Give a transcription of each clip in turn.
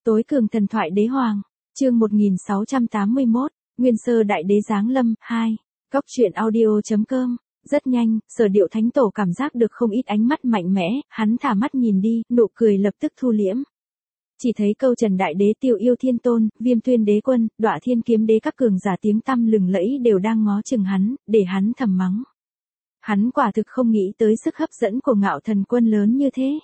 Tối cường thần thoại đế hoàng, chương 1681, Nguyên Sơ Đại Đế Giáng Lâm, 2, Cóc truyện audio.com. Rất nhanh, Sở Điệu Thánh Tổ cảm giác được không ít ánh mắt mạnh mẽ, hắn thả mắt nhìn đi, nụ cười lập tức thu liễm. Chỉ thấy Câu Trần Đại Đế, Tiêu Yêu Thiên Tôn, Viêm Tuyên Đế Quân, Đọa Thiên Kiếm Đế các cường giả tiếng tăm lừng lẫy đều đang ngó chừng hắn, để hắn thầm mắng. Hắn quả thực không nghĩ tới sức hấp dẫn của Ngạo Thần Quân lớn như thế.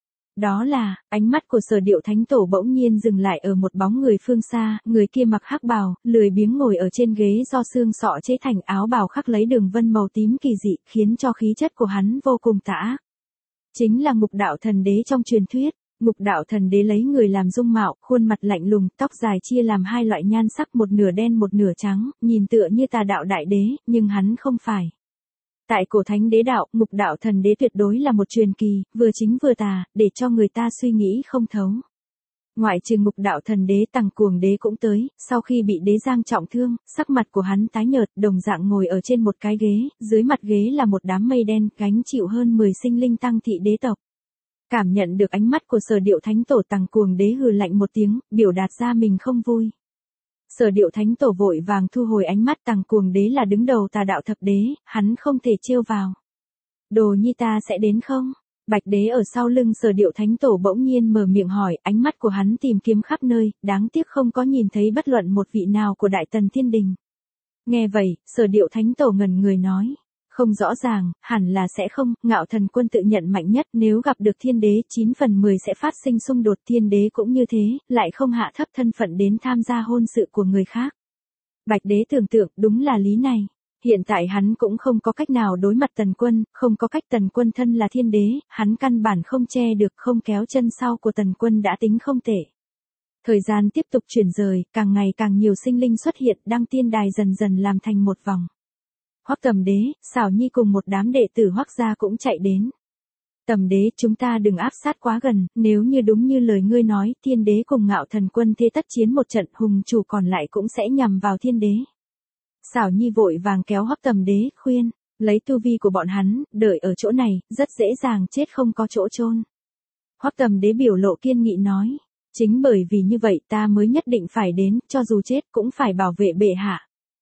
Đó là, ánh mắt của Sở Điệu Thánh Tổ bỗng nhiên dừng lại ở một bóng người phương xa, người kia mặc hắc bào, lười biếng ngồi ở trên ghế do xương sọ chế thành, áo bào khắc lấy đường vân màu tím kỳ dị, khiến cho khí chất của hắn vô cùng tà ác. Chính là Ngục Đạo Thần Đế trong truyền thuyết. Ngục Đạo Thần Đế lấy người làm dung mạo, khuôn mặt lạnh lùng, tóc dài chia làm hai loại nhan sắc, một nửa đen một nửa trắng, nhìn tựa như tà đạo đại đế, nhưng hắn không phải. Tại cổ thánh đế đạo, Ngục Đạo Thần Đế tuyệt đối là một truyền kỳ, vừa chính vừa tà, để cho người ta suy nghĩ không thấu. Ngoại trừ Ngục Đạo Thần Đế, Tằng Cuồng Đế cũng tới, sau khi bị đế giang trọng thương, sắc mặt của hắn tái nhợt, đồng dạng ngồi ở trên một cái ghế, dưới mặt ghế là một đám mây đen, gánh chịu hơn 10 sinh linh tăng thị đế tộc. Cảm nhận được ánh mắt của Sở Điệu Thánh Tổ, Tằng Cuồng Đế hừ lạnh một tiếng, biểu đạt ra mình không vui. Sở Điệu Thánh Tổ vội vàng thu hồi ánh mắt, Tằng Cuồng Đế là đứng đầu tà đạo thập đế, hắn không thể trêu vào. Đồ nhi ta sẽ đến không? Bạch Đế ở sau lưng Sở Điệu Thánh Tổ bỗng nhiên mở miệng hỏi, ánh mắt của hắn tìm kiếm khắp nơi, đáng tiếc không có nhìn thấy bất luận một vị nào của Đại Tần Thiên Đình. Nghe vậy, Sở Điệu Thánh Tổ ngẩn người nói. Không rõ ràng, hẳn là sẽ không, Ngạo Thần Quân tự nhận mạnh nhất, nếu gặp được thiên đế 9 phần 10 sẽ phát sinh xung đột, thiên đế cũng như thế, lại không hạ thấp thân phận đến tham gia hôn sự của người khác. Bạch Đế tưởng tượng, đúng là lý này. Hiện tại hắn cũng không có cách nào đối mặt Tần Quân, không có cách, Tần Quân thân là thiên đế, hắn căn bản không che được, không kéo chân sau của Tần Quân đã tính không tệ. Thời gian tiếp tục chuyển rời, càng ngày càng nhiều sinh linh xuất hiện, Đăng Tiên Đài dần dần làm thành một vòng. Hoắc Tầm Đế, Xảo Nhi cùng một đám đệ tử Hoắc gia cũng chạy đến. Tầm Đế, chúng ta đừng áp sát quá gần, nếu như đúng như lời ngươi nói, thiên đế cùng Ngạo Thần Quân thế tất chiến một trận, hùng chủ còn lại cũng sẽ nhằm vào thiên đế. Xảo Nhi vội vàng kéo Hoắc Tầm Đế, khuyên, lấy tu vi của bọn hắn, đợi ở chỗ này, rất dễ dàng chết không có chỗ chôn. Hoắc Tầm Đế biểu lộ kiên nghị nói, chính bởi vì như vậy ta mới nhất định phải đến, cho dù chết cũng phải bảo vệ bệ hạ.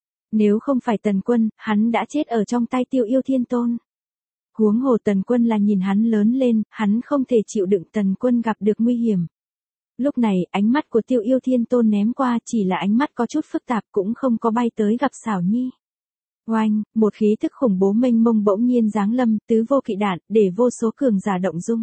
Nếu không phải Tần Quân, hắn đã chết ở trong tay Tiêu Yêu Thiên Tôn. Huống hồ Tần Quân là nhìn hắn lớn lên, hắn không thể chịu đựng Tần Quân gặp được nguy hiểm. Lúc này, ánh mắt của Tiêu Yêu Thiên Tôn ném qua chỉ là ánh mắt có chút phức tạp, cũng không có bay tới gặp Xảo Nhi. Oanh, một khí thức khủng bố mênh mông bỗng nhiên giáng lâm, tứ vô kỵ đạn, để vô số cường giả động dung.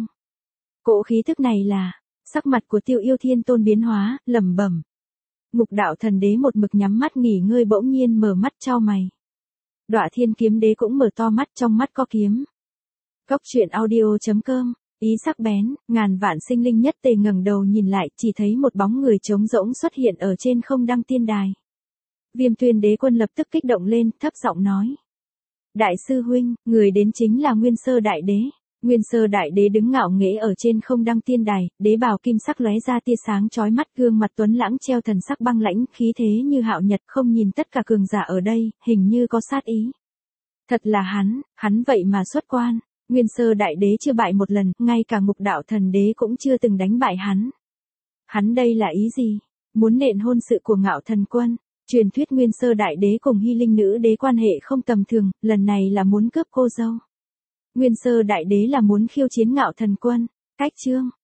Cỗ khí thức này là, sắc mặt của Tiêu Yêu Thiên Tôn biến hóa, lẩm bẩm. Ngục Đạo Thần Đế một mực nhắm mắt nghỉ ngơi bỗng nhiên mở mắt chau mày. Đọa Thiên Kiếm Đế cũng mở to mắt, trong mắt có kiếm. Cóc truyện audio.com, ý sắc bén, ngàn vạn sinh linh nhất tề ngẩng đầu nhìn lại, chỉ thấy một bóng người trống rỗng xuất hiện ở trên không Đăng Tiên Đài. Viêm Tuyên Đế Quân lập tức kích động lên, thấp giọng nói. Đại sư huynh, người đến chính là Nguyên Sơ Đại Đế. Nguyên Sơ Đại Đế đứng ngạo nghễ ở trên không Đăng Tiên Đài, đế bào kim sắc lóe ra tia sáng chói mắt, gương mặt tuấn lãng treo thần sắc băng lãnh, khí thế như hạo nhật, không nhìn tất cả cường giả ở đây, hình như có sát ý. Thật là hắn vậy mà xuất quan. Nguyên Sơ Đại Đế chưa bại một lần, ngay cả Ngục Đạo Thần Đế cũng chưa từng đánh bại hắn. Hắn đây là ý gì? Muốn nện hôn sự của Ngạo Thần Quân. Truyền thuyết Nguyên Sơ Đại Đế cùng Hy Linh Nữ Đế quan hệ không tầm thường, lần này là muốn cướp cô dâu. Nguyên Sơ Đại Đế là muốn khiêu chiến Ngạo Thần Quân. Cách chương